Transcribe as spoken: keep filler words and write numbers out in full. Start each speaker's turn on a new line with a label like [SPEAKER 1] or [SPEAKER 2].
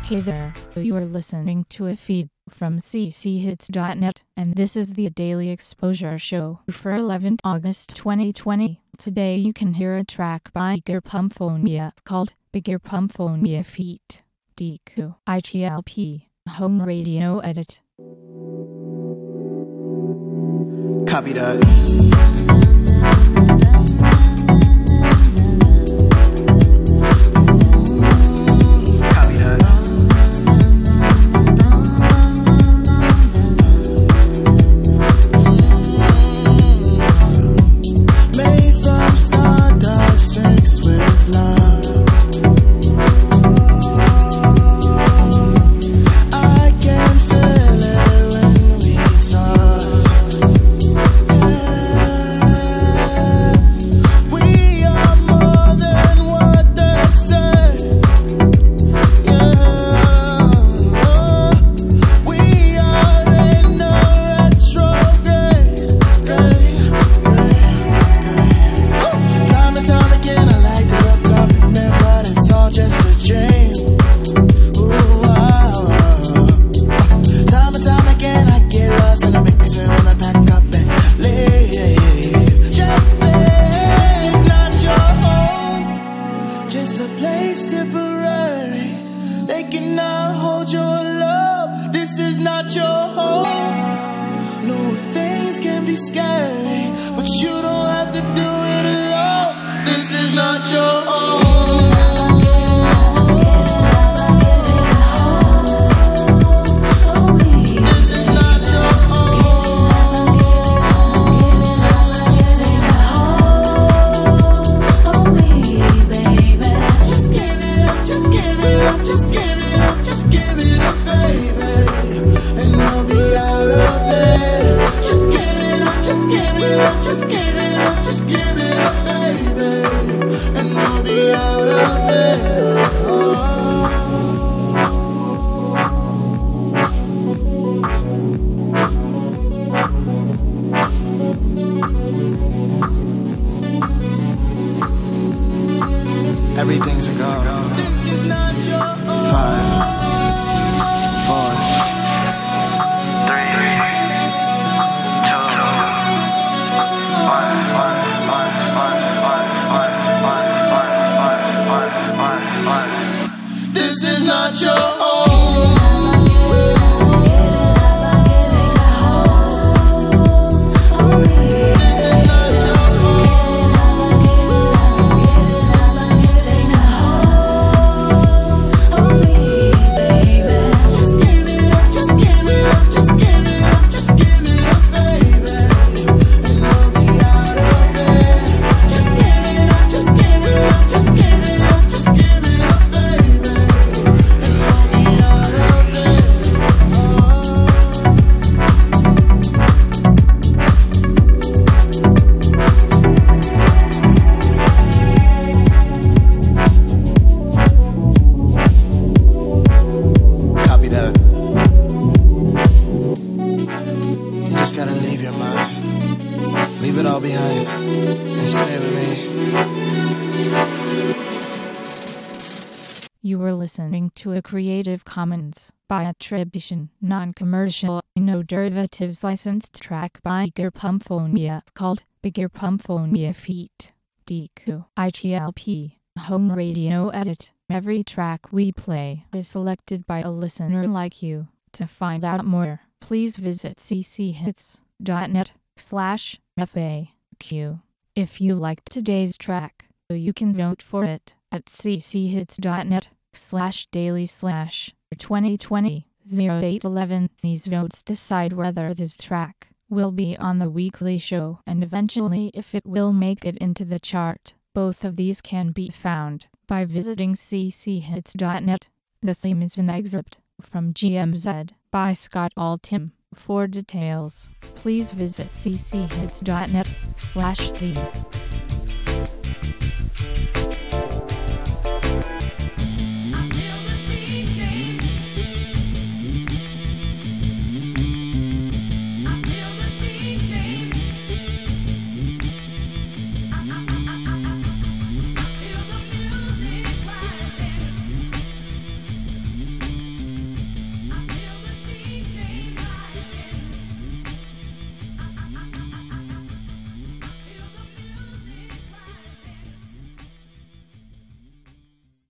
[SPEAKER 1] Hey there, you are listening to a feed from c c hits dot net, and this is the Daily Exposure Show for eleventh August twenty twenty. Today you can hear a track by Bigger Pumphonia called Bigger Pumphonia feat. D Q I G L P, Home Radio Edit.
[SPEAKER 2] Copy that.
[SPEAKER 3] Scary, but you don't have to do it alone. This is not your home. This is not your home. Just give it up, just give it up, just give it up, just give it up, baby, and I'll be out of it. Just give it up, just give it up, just give it up, just give it up, baby, and I'll be out of it. Oh. Everything's a go. This is not your own. Five, four, three, two, one, one, one, one, one, one, one, one, one. This is not your home. Leave it all behind and stay with
[SPEAKER 1] me. You were listening to a Creative Commons by attribution, non-commercial, no derivatives licensed track by Bigger Pumphonia called Bigger Pumphonia feat. D Q I G L P, Home Radio Edit. Every track we play is selected by a listener like you. To find out more, please visit c c hits dot net slash F A Q. If you liked today's track, you can vote for it at c c hits dot net slash daily slash twenty twenty oh eight eleven. These votes decide whether this track will be on the weekly show and eventually if it will make it into the chart. Both of these can be found by visiting c c hits dot net. The theme is an excerpt from G M Z by Scott Altham. For details, please visit c c hits dot net slash theme.